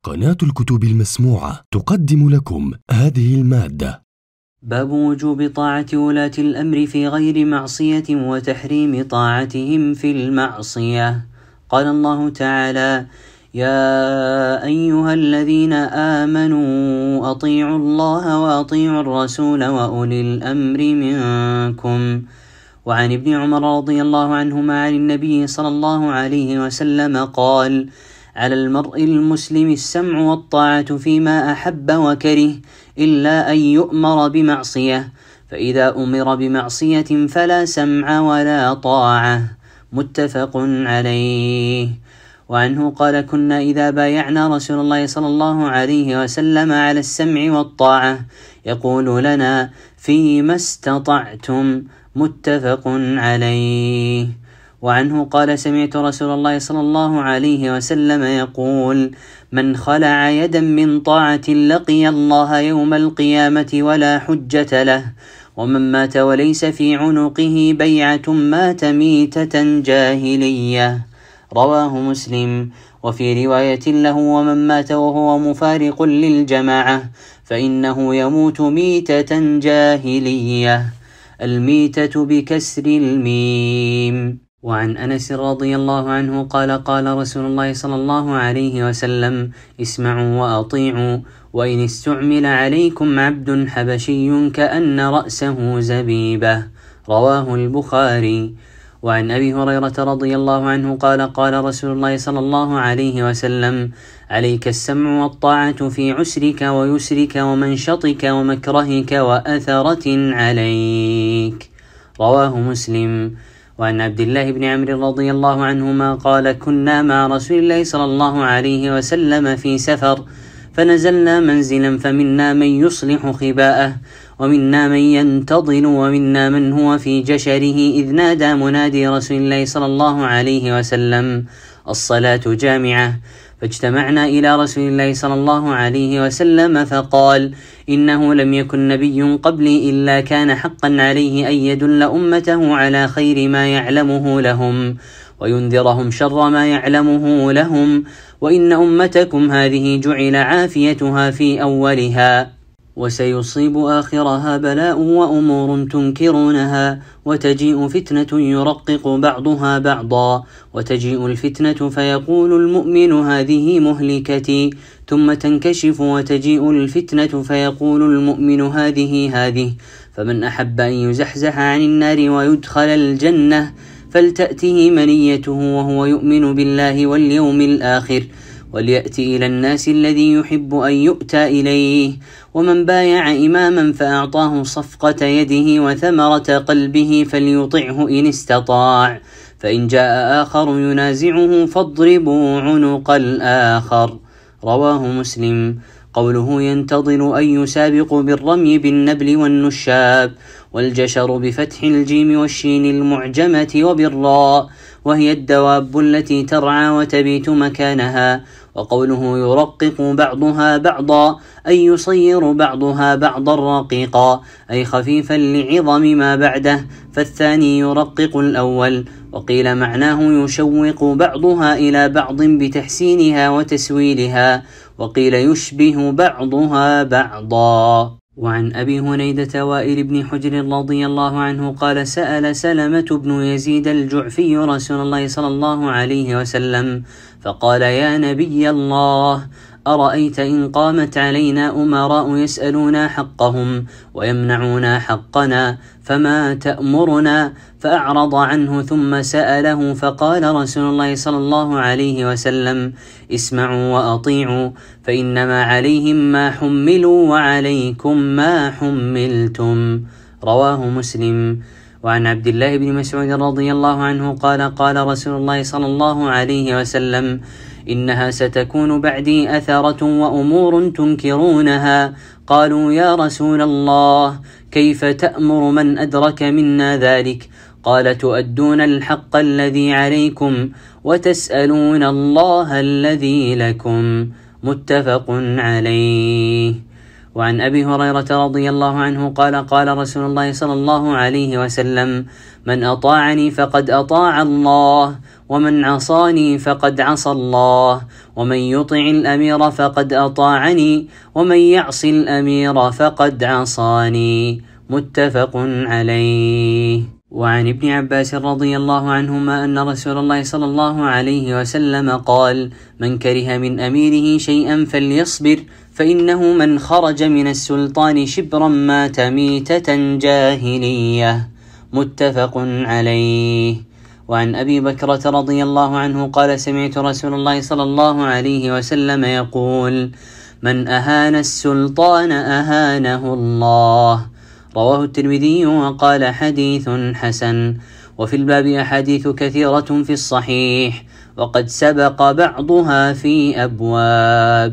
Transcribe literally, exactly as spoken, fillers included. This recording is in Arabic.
قناة الكتب المسموعة تقدم لكم هذه المادة. باب وجوب طاعة ولاة الأمر في غير معصية وتحريم طاعتهم في المعصية. قال الله تعالى: يا أيها الذين آمنوا أطيعوا الله وأطيعوا الرسول وأولي الأمر منكم. وعن ابن عمر رضي الله عنهما عن النبي صلى الله عليه وسلم قال: على المرء المسلم السمع والطاعة فيما أحب وكره إلا أن يؤمر بمعصية، فإذا أمر بمعصية فلا سمع ولا طاعة. متفق عليه. وعنه قال: كنا إذا بايعنا رسول الله صلى الله عليه وسلم على السمع والطاعة يقول لنا: فيما استطعتم. متفق عليه. وعنه قال: سمعت رسول الله صلى الله عليه وسلم يقول: من خلع يدا من طاعة لقي الله يوم القيامة ولا حجة له، ومن مات وليس في عنقه بيعة مات ميتة جاهلية. رواه مسلم. وفي رواية له: ومن مات وهو مفارق للجماعة فإنه يموت ميتة جاهلية. الميتة بكسر الميم. وعن أنس رضي الله عنه قال: قال رسول الله صلى الله عليه وسلم: اسمعوا وأطيعوا، وإن استعمل عليكم عبد حبشي كأن رأسه زبيبة. رواه البخاري. وعن أبي هريرة رضي الله عنه قال: قال رسول الله صلى الله عليه وسلم: عليك السمع والطاعة في عسرك ويسرك ومنشطك ومكرهك وأثرة عليك. رواه مسلم. وعن عبد الله بن عمرو رضي الله عنهما قال: كنا مع رسول الله صلى الله عليه وسلم في سفر، فنزلنا منزلا فمنا من يصلح خباءه، ومنا من ينتظل، ومنا من هو في جشره، إذ نادى منادي رسول الله صلى الله عليه وسلم: الصلاة جامعة. فاجتمعنا إلى رسول الله صلى الله عليه وسلم فقال: إنه لم يكن نبي قبلي إلا كان حقا عليه أن يدل أمته على خير ما يعلمه لهم وينذرهم شر ما يعلمه لهم، وإن أمتكم هذه جعل عافيتها في أولها، وسيصيب آخرها بلاء وأمور تنكرونها، وتجيء فتنة يرقق بعضها بعضا، وتجيء الفتنة فيقول المؤمن هذه مهلكتي، ثم تنكشف وتجيء الفتنة فيقول المؤمن هذه هذه، فمن أحب أن يزحزح عن النار ويدخل الجنة فلتأته منيته وهو يؤمن بالله واليوم الآخر، وليأتي إلى الناس الذي يحب أن يؤتى إليه. ومن بايع إماما فأعطاه صفقة يده وثمرة قلبه فليطعه إن استطاع، فإن جاء آخر ينازعه فاضربوا عنق الآخر. رواه مسلم. قوله ينتظر أن يسابق بالرمي بالنبل والنشاب، والجشر بفتح الجيم والشين المعجمة وبالراء، وهي الدواب التي ترعى وتبيت مكانها. وقوله يرقق بعضها بعضا أي يصير بعضها بعضا رقيقا، أي خفيفا لعظم ما بعده، فالثاني يرقق الأول. وقيل معناه يشوق بعضها إلى بعض بتحسينها وتسويلها، وقيل يشبه بعضها بعضا. وعن أبي هنيدة وائل بن حجر رضي الله عنه قال: سأل سلمة بن يزيد الجعفي رسول الله صلى الله عليه وسلم فقال: يا نبي الله، أرأيت إن قامت علينا أمراء يسألونا حقهم ويمنعونا حقنا فما تأمرنا؟ فأعرض عنه ثم سأله فقال رسول الله صلى الله عليه وسلم: اسمعوا وأطيعوا، فإنما عليهم ما حملوا وعليكم ما حملتم. رواه مسلم. وعن عبد الله بن مسعود رضي الله عنه قال: قال رسول الله صلى الله عليه وسلم: إنها ستكون بعدي أثرة وأمور تنكرونها. قالوا: يا رسول الله، كيف تأمر من أدرك منا ذلك؟ قال: تؤدون الحق الذي عليكم وتسألون الله الذي لكم. متفق عليه. وعن أبي هريرة رضي الله عنه قال قال رسول الله صلى الله عليه وسلم: من أطاعني فقد أطاع الله، ومن عصاني فقد عصى الله، ومن يطع الأمير فقد أطاعني، ومن يعص الأمير فقد عصاني. متفق عليه. وعن ابن عباس رضي الله عنهما أن رسول الله صلى الله عليه وسلم قال: من كره من أميره شيئا فليصبر، فإنه من خرج من السلطان شبرا مات ميتة جاهلية. متفق عليه. وعن أبي بكرة رضي الله عنه قال: سمعت رسول الله صلى الله عليه وسلم يقول: من أهان السلطان أهانه الله. رواه الترمذي وقال: حديث حسن. وفي الباب أحاديث كثيرة في الصحيح، وقد سبق بعضها في أبواب.